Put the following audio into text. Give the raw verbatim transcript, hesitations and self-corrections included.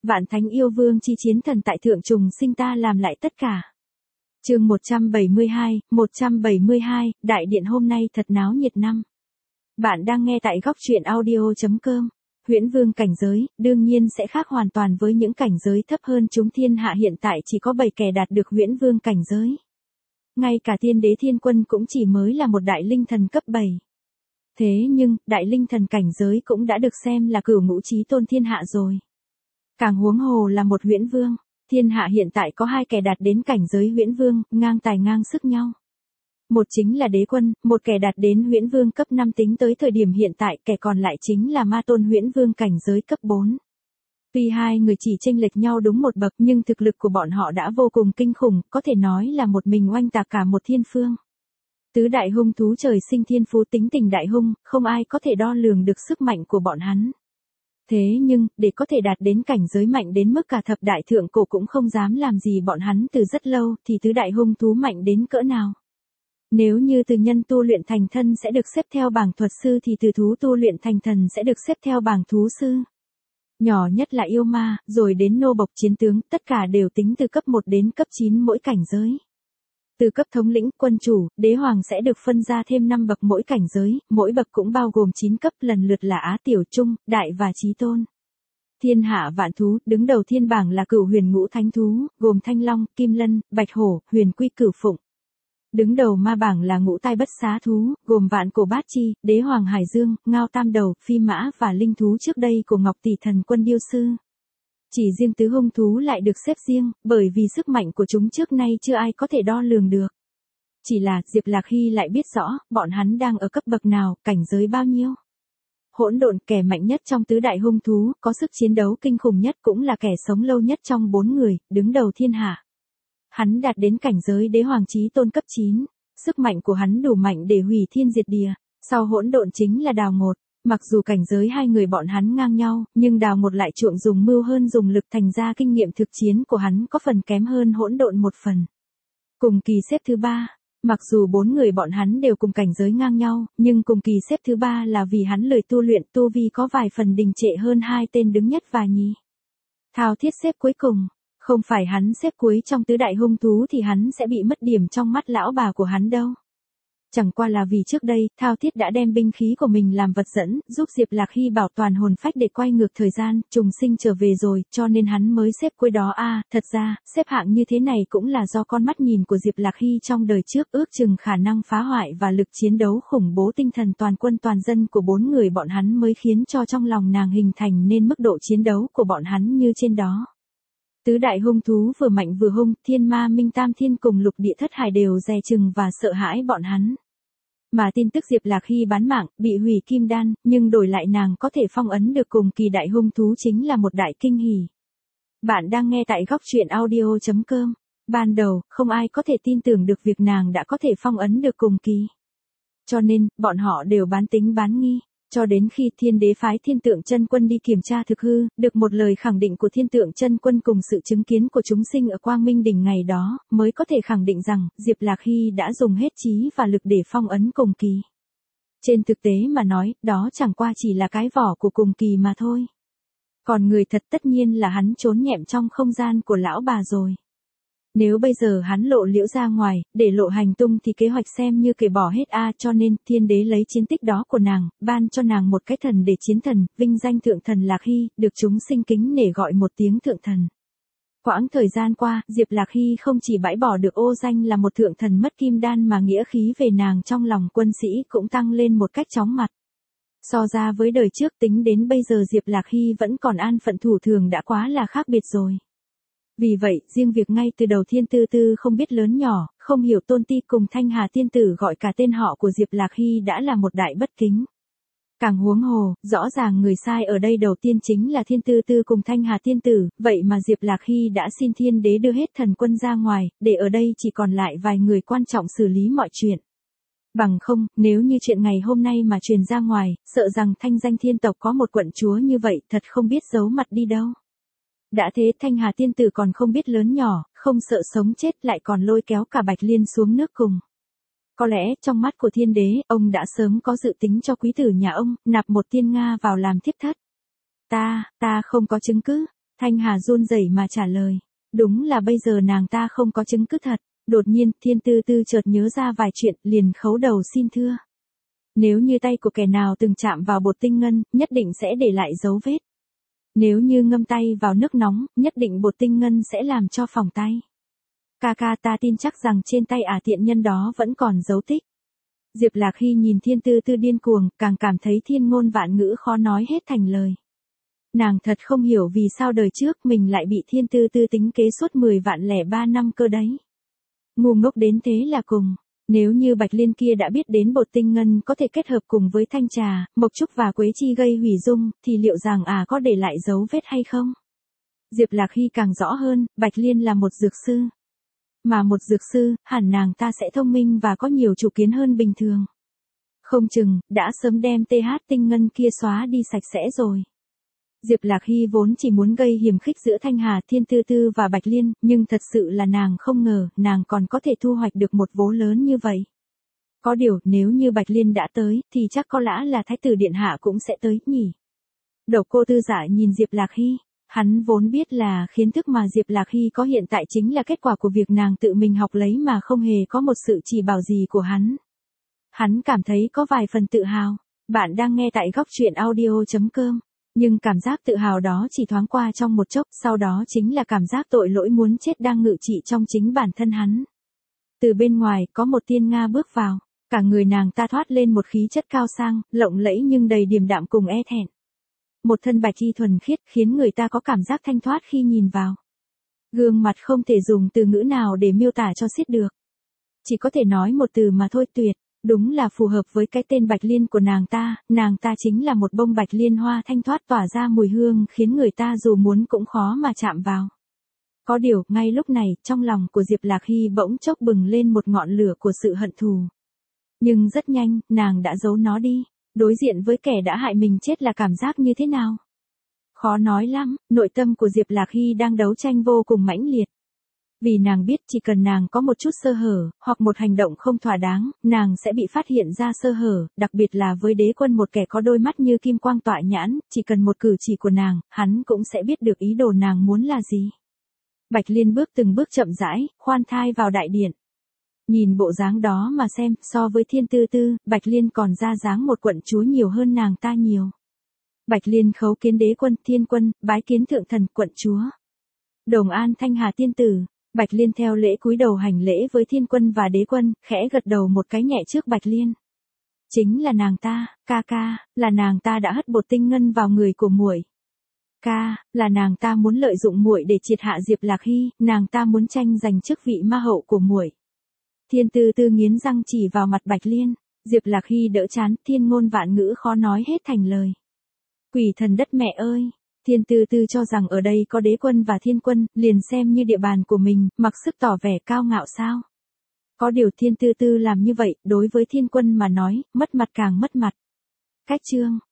Vạn thánh yêu vương chi chiến thần tại thượng trùng sinh ta làm lại tất cả. Chương một trăm bảy mươi hai, một trăm bảy mươi hai, đại điện hôm nay thật náo nhiệt năm. Bạn đang nghe tại góc truyện audio chấm com. Huyễn vương cảnh giới, đương nhiên sẽ khác hoàn toàn với những cảnh giới thấp hơn chúng thiên hạ hiện tại chỉ có bảy kẻ đạt được huyễn vương cảnh giới. Ngay cả thiên đế thiên quân cũng chỉ mới là một đại linh thần cấp bảy. Thế nhưng, đại linh thần cảnh giới cũng đã được xem là cửu ngũ chí tôn thiên hạ rồi. Càng huống hồ là một huyễn vương, thiên hạ hiện tại có hai kẻ đạt đến cảnh giới huyễn vương, ngang tài ngang sức nhau. Một chính là đế quân, một kẻ đạt đến huyễn vương cấp năm tính tới thời điểm hiện tại, kẻ còn lại chính là ma tôn huyễn vương cảnh giới cấp bốn. Tuy hai người chỉ chênh lệch nhau đúng một bậc nhưng thực lực của bọn họ đã vô cùng kinh khủng, có thể nói là một mình oanh tạc cả một thiên phương. Tứ đại hung thú trời sinh thiên phú tính tình đại hung, không ai có thể đo lường được sức mạnh của bọn hắn. Thế nhưng, để có thể đạt đến cảnh giới mạnh đến mức cả thập đại thượng cổ cũng không dám làm gì bọn hắn từ rất lâu, thì tứ đại hung thú mạnh đến cỡ nào? Nếu như từ nhân tu luyện thành thân sẽ được xếp theo bảng thuật sư thì từ thú tu luyện thành thần sẽ được xếp theo bảng thú sư. Nhỏ nhất là yêu ma, rồi đến nô bộc chiến tướng, tất cả đều tính từ cấp một đến cấp chín mỗi cảnh giới. Từ cấp thống lĩnh, quân chủ, đế hoàng sẽ được phân ra thêm năm bậc mỗi cảnh giới, mỗi bậc cũng bao gồm chín cấp lần lượt là Á Tiểu Trung, Đại và Chí Tôn. Thiên hạ vạn thú, đứng đầu thiên bảng là cửu huyền ngũ thánh thú, gồm Thanh Long, Kim Lân, Bạch Hổ, Huyền Quy Cửu Phụng. Đứng đầu ma bảng là ngũ tai bất xá thú, gồm Vạn Cổ Bát Chi, Đế Hoàng Hải Dương, Ngao Tam Đầu, Phi Mã và linh thú trước đây của Ngọc Tỷ Thần Quân Điêu Sư. Chỉ riêng tứ hung thú lại được xếp riêng, bởi vì sức mạnh của chúng trước nay chưa ai có thể đo lường được. Chỉ là Diệp Lạc Hy lại biết rõ, bọn hắn đang ở cấp bậc nào, cảnh giới bao nhiêu. Hỗn độn, kẻ mạnh nhất trong tứ đại hung thú, có sức chiến đấu kinh khủng nhất cũng là kẻ sống lâu nhất trong bốn người, đứng đầu thiên hạ. Hắn đạt đến cảnh giới đế hoàng chí tôn cấp chín, sức mạnh của hắn đủ mạnh để hủy thiên diệt địa, sau hỗn độn chính là Đào Ngột. Mặc dù cảnh giới hai người bọn hắn ngang nhau, nhưng Đào Ngột lại chuộng dùng mưu hơn dùng lực, thành ra kinh nghiệm thực chiến của hắn có phần kém hơn hỗn độn một phần. Cùng kỳ xếp thứ ba, mặc dù bốn người bọn hắn đều cùng cảnh giới ngang nhau, nhưng cùng kỳ xếp thứ ba là vì hắn lười tu luyện, tu vi có vài phần đình trệ hơn hai tên đứng nhất và nhì. Thao Thiết xếp cuối cùng, không phải hắn xếp cuối trong tứ đại hung thú thì hắn sẽ bị mất điểm trong mắt lão bà của hắn đâu. Chẳng qua là vì trước đây, Thao Thiết đã đem binh khí của mình làm vật dẫn, giúp Diệp Lạc Hy bảo toàn hồn phách để quay ngược thời gian, trùng sinh trở về rồi, cho nên hắn mới xếp cuối đó a. À, thật ra, xếp hạng như thế này cũng là do con mắt nhìn của Diệp Lạc Hy trong đời trước ước chừng khả năng phá hoại và lực chiến đấu khủng bố tinh thần toàn quân toàn dân của bốn người bọn hắn mới khiến cho trong lòng nàng hình thành nên mức độ chiến đấu của bọn hắn như trên đó. Tứ đại hung thú vừa mạnh vừa hung, thiên ma minh tam thiên cùng lục địa thất hải đều dè chừng và sợ hãi bọn hắn. Mà tin tức Diệp Lạc Hy bán mạng, bị hủy kim đan, nhưng đổi lại nàng có thể phong ấn được cùng kỳ đại hung thú chính là một đại kinh hỉ. Bạn đang nghe tại góc truyện audio chấm com. Ban đầu, không ai có thể tin tưởng được việc nàng đã có thể phong ấn được cùng kỳ. Cho nên, bọn họ đều bán tính bán nghi. Cho đến khi Thiên Đế phái Thiên Tượng Chân Quân đi kiểm tra thực hư, được một lời khẳng định của Thiên Tượng Chân Quân cùng sự chứng kiến của chúng sinh ở Quang Minh đỉnh ngày đó, mới có thể khẳng định rằng Diệp Lạc Hy đã dùng hết trí và lực để phong ấn cùng kỳ. Trên thực tế mà nói, đó chẳng qua chỉ là cái vỏ của cùng kỳ mà thôi. Còn người thật tất nhiên là hắn trốn nhẹm trong không gian của lão bà rồi. Nếu bây giờ hắn lộ liễu ra ngoài, để lộ hành tung thì kế hoạch xem như kể bỏ hết a à, cho nên Thiên Đế lấy chiến tích đó của nàng, ban cho nàng một cái thần để chiến thần, vinh danh thượng thần Lạc Hy, được chúng sinh kính nể gọi một tiếng thượng thần. Quãng thời gian qua, Diệp Lạc Hy không chỉ bãi bỏ được ô danh là một thượng thần mất kim đan mà nghĩa khí về nàng trong lòng quân sĩ cũng tăng lên một cách chóng mặt. So ra với đời trước tính đến bây giờ Diệp Lạc Hy vẫn còn an phận thủ thường đã quá là khác biệt rồi. Vì vậy, riêng việc ngay từ đầu Thiên Tư Tư không biết lớn nhỏ, không hiểu Tôn Ti cùng Thanh Hà Tiên Tử gọi cả tên họ của Diệp Lạc Hy đã là một đại bất kính. Càng huống hồ, rõ ràng người sai ở đây đầu tiên chính là Thiên Tư Tư cùng Thanh Hà Tiên Tử, vậy mà Diệp Lạc Hy đã xin Thiên Đế đưa hết thần quân ra ngoài, để ở đây chỉ còn lại vài người quan trọng xử lý mọi chuyện. Bằng không, nếu như chuyện ngày hôm nay mà truyền ra ngoài, sợ rằng thanh danh thiên tộc có một quận chúa như vậy thật không biết giấu mặt đi đâu. Đã thế Thanh Hà Tiên Tử còn không biết lớn nhỏ, không sợ sống chết lại còn lôi kéo cả Bạch Liên xuống nước cùng. Có lẽ trong mắt của Thiên Đế, ông đã sớm có dự tính cho quý tử nhà ông, nạp một tiên Nga vào làm thiếp thất. Ta, ta không có chứng cứ. Thanh Hà run rẩy mà trả lời. Đúng là bây giờ nàng ta không có chứng cứ thật. Đột nhiên, Thiên Tư Tư chợt nhớ ra vài chuyện, liền khấu đầu xin thưa. Nếu như tay của kẻ nào từng chạm vào bột tinh ngân, nhất định sẽ để lại dấu vết. Nếu như ngâm tay vào nước nóng, nhất định bột tinh ngân sẽ làm cho phỏng tay. Ca ca, ta tin chắc rằng trên tay ả tiện nhân đó vẫn còn dấu tích. Diệp Lạc Hy nhìn Thiên Tư Tư điên cuồng, càng cảm thấy thiên ngôn vạn ngữ khó nói hết thành lời. Nàng thật không hiểu vì sao đời trước mình lại bị Thiên Tư Tư tính kế suốt mười vạn lẻ ba năm cơ đấy. Ngu ngốc đến thế là cùng. Nếu như Bạch Liên kia đã biết đến bột tinh ngân có thể kết hợp cùng với thanh trà, mộc trúc và quế chi gây hủy dung, thì liệu rằng à có để lại dấu vết hay không? Diệp Lạc Hy càng rõ hơn, Bạch Liên là một dược sư. Mà một dược sư, hẳn nàng ta sẽ thông minh và có nhiều chủ kiến hơn bình thường. Không chừng, đã sớm đem tê hát tinh ngân kia xóa đi sạch sẽ rồi. Diệp Lạc Hy vốn chỉ muốn gây hiềm khích giữa Thanh Hà, Thiên Tư Tư và Bạch Liên, nhưng thật sự là nàng không ngờ, nàng còn có thể thu hoạch được một vố lớn như vậy. Có điều, nếu như Bạch Liên đã tới, thì chắc có lẽ là Thái tử Điện Hạ cũng sẽ tới, nhỉ? Đầu cô Tư Dạ nhìn Diệp Lạc Hy, hắn vốn biết là kiến thức mà Diệp Lạc Hy có hiện tại chính là kết quả của việc nàng tự mình học lấy mà không hề có một sự chỉ bảo gì của hắn. Hắn cảm thấy có vài phần tự hào. Bạn đang nghe tại góc truyện audio chấm com. Nhưng cảm giác tự hào đó chỉ thoáng qua trong một chốc, sau đó chính là cảm giác tội lỗi muốn chết đang ngự trị trong chính bản thân hắn. Từ bên ngoài, có một tiên Nga bước vào, cả người nàng ta thoát lên một khí chất cao sang, lộng lẫy nhưng đầy điềm đạm cùng e thẹn. Một thân bạch y thuần khiết khiến người ta có cảm giác thanh thoát khi nhìn vào. Gương mặt không thể dùng từ ngữ nào để miêu tả cho xiết được. Chỉ có thể nói một từ mà thôi, tuyệt. Đúng là phù hợp với cái tên Bạch Liên của nàng ta, nàng ta chính là một bông bạch liên hoa thanh thoát tỏa ra mùi hương khiến người ta dù muốn cũng khó mà chạm vào. Có điều, ngay lúc này, trong lòng của Diệp Lạc Hy bỗng chốc bừng lên một ngọn lửa của sự hận thù. Nhưng rất nhanh, nàng đã giấu nó đi. Đối diện với kẻ đã hại mình chết là cảm giác như thế nào? Khó nói lắm, nội tâm của Diệp Lạc Hy đang đấu tranh vô cùng mãnh liệt. Vì nàng biết chỉ cần nàng có một chút sơ hở, hoặc một hành động không thỏa đáng, nàng sẽ bị phát hiện ra sơ hở, đặc biệt là với Đế Quân, một kẻ có đôi mắt như kim quang tỏa nhãn, chỉ cần một cử chỉ của nàng, hắn cũng sẽ biết được ý đồ nàng muốn là gì. Bạch Liên bước từng bước chậm rãi, khoan thai vào đại điện. Nhìn bộ dáng đó mà xem, so với Thiên Tư Tư, Bạch Liên còn ra dáng một quận chúa nhiều hơn nàng ta nhiều. Bạch Liên khấu kiến Đế Quân, Thiên Quân, bái kiến thượng thần, quận chúa. Đồng an Thanh Hà tiên tử. Bạch Liên theo lễ cúi đầu hành lễ với Thiên Quân và Đế Quân, khẽ gật đầu một cái nhẹ trước Bạch Liên. Chính là nàng ta, ca ca, là nàng ta đã hất bột tinh ngân vào người của muội. Ca, là nàng ta muốn lợi dụng muội để triệt hạ Diệp Lạc Hy, nàng ta muốn tranh giành chức vị ma hậu của muội. Thiên Tư Tư nghiến răng chỉ vào mặt Bạch Liên, Diệp Lạc Hy đỡ chán, thiên ngôn vạn ngữ khó nói hết thành lời. Quỷ thần đất mẹ ơi! Thiên Tư Tư cho rằng ở đây có Đế Quân và Thiên Quân, liền xem như địa bàn của mình, mặc sức tỏ vẻ cao ngạo sao. Có điều Thiên Tư Tư làm như vậy, đối với Thiên Quân mà nói, mất mặt càng mất mặt. Cách chương,